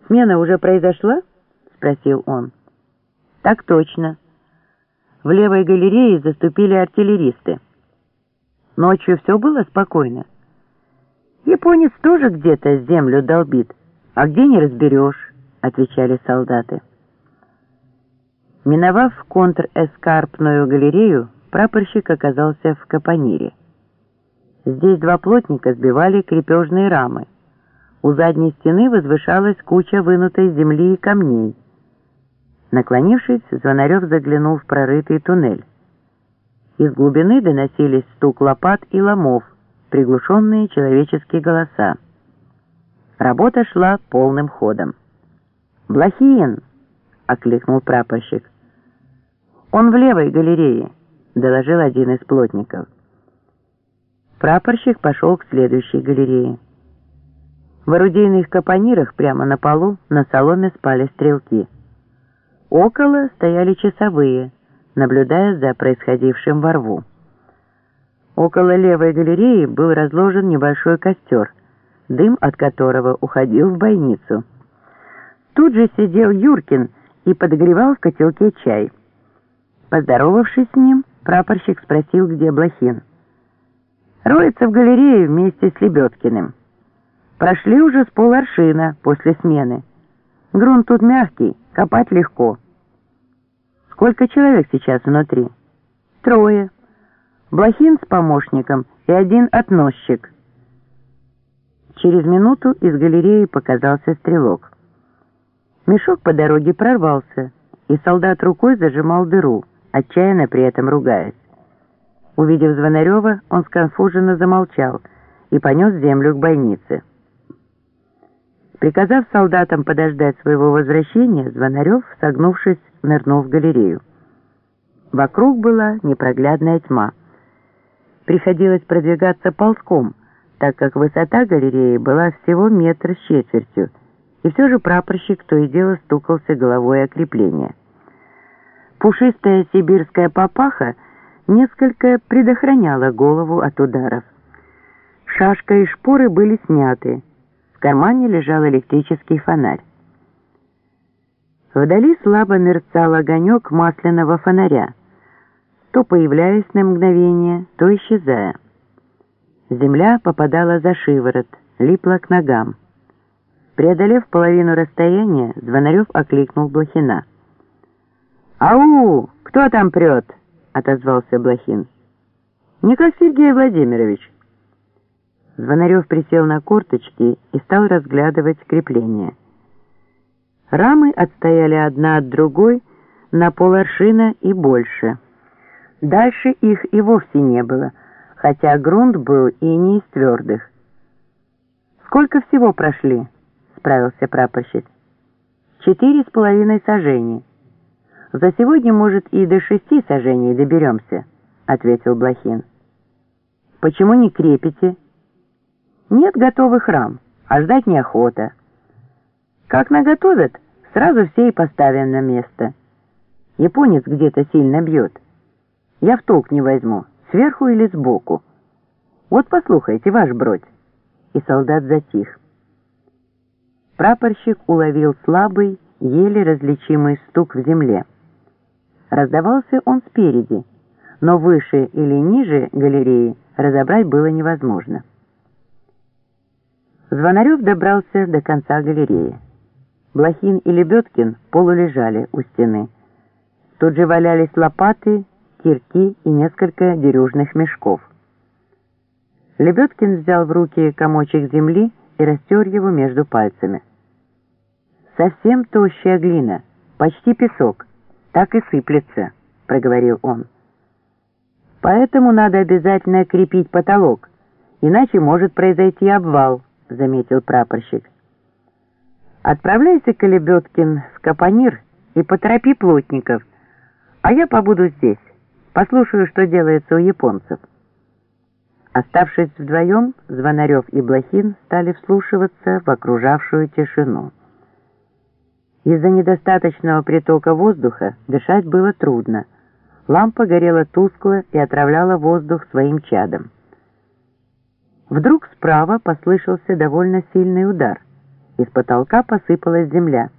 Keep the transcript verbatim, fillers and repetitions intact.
«Смена уже произошла?» — спросил он. «Так точно. В левой галерее заступили артиллеристы. Ночью все было спокойно. Японец тоже где-то землю долбит, а где не разберешь», — отвечали солдаты. Миновав контр-эскарпную галерею, прапорщик оказался в капонире. Здесь два плотника сбивали крепежные рамы. У задней стены возвышалась куча вынутой земли и камней. Наклонившись, Звонарев заглянул в прорытый туннель. Из глубины доносились стук лопат и ломов, приглушенные человеческие голоса. Работа шла полным ходом. «Блохин!» — окликнул прапорщик. «Он в левой галерее», — доложил один из плотников. Прапорщик пошел к следующей галерее. В орудийных капонирах прямо на полу на соломе спали стрелки. Около стояли часовые, наблюдая за происходившим во рву. Около левой галереи был разложен небольшой костер, дым от которого уходил в бойницу. Тут же сидел Юркин и подогревал в котелке чай. Поздоровавшись с ним, прапорщик спросил, где Блохин. «Роется в галерее вместе с Лебедкиным. Прошли уже с поларшина после смены. Грунт тут мягкий, копать легко». «Сколько человек сейчас внутри?» «Трое. Блохин с помощником и один относчик». Через минуту из галереи показался стрелок. Мешок по дороге прорвался, и солдат рукой зажимал дыру, отчаянно при этом ругаясь. Увидев Звонарева, он сконфуженно замолчал и понес землю к бойнице. Приказав солдатам подождать своего возвращения, Звонарев, согнувшись, нырнул в галерею. Вокруг была непроглядная тьма. Приходилось продвигаться ползком, так как высота галереи была всего метр с четвертью, и все же прапорщик то и дело стукался головой о крепление. Пушистая сибирская папаха несколько предохраняла голову от ударов. Шашка и шпоры были сняты. В кармане лежал электрический фонарь. Вдали слабо мерцал огонек масляного фонаря, то появляясь на мгновение, то исчезая. Земля попадала за шиворот, липла к ногам. Преодолев половину расстояния, Звонарев окликнул Блохина. «Ау! Кто там прет?» — отозвался Блохин. «Никак, Сергей Владимирович». Звонарев присел на корточки и стал разглядывать крепления. Рамы отстояли одна от другой на поларшина и больше. Дальше их и вовсе не было, хотя грунт был и не из твердых. «Сколько всего прошли?» — справился прапорщик. «Четыре с половиной сажений. За сегодня, может, и до шести сажений доберемся», — ответил Блохин. «Почему не крепите?» «Нет готовых рам, а ждать неохота. Как наготовят, сразу все и поставим на место. Японец где-то сильно бьет. Я в толк не возьму, сверху или сбоку. Вот послухайте, ваш бродь». И солдат затих. Прапорщик уловил слабый, еле различимый стук в земле. Раздавался он спереди, но выше или ниже галереи разобрать было невозможно. Звонарев добрался до конца галереи. Блохин и Лебедкин полулежали у стены. Тут же валялись лопаты, кирки и несколько дерюжных мешков. Лебедкин взял в руки комочек земли и растер его между пальцами. «Совсем тощая глина, почти песок, так и сыплется», — проговорил он. «Поэтому надо обязательно крепить потолок, иначе может произойти обвал», — заметил прапорщик. «Отправляйся-ка, Лебедкин, в капонир и поторопи плотников, а я побуду здесь, послушаю, что делается у японцев». Оставшись вдвоем, Звонарев и Блохин стали вслушиваться в окружавшую тишину. Из-за недостаточного притока воздуха дышать было трудно. Лампа горела тускло и отравляла воздух своим чадом. Вдруг справа послышался довольно сильный удар, Из потолка посыпалась земля.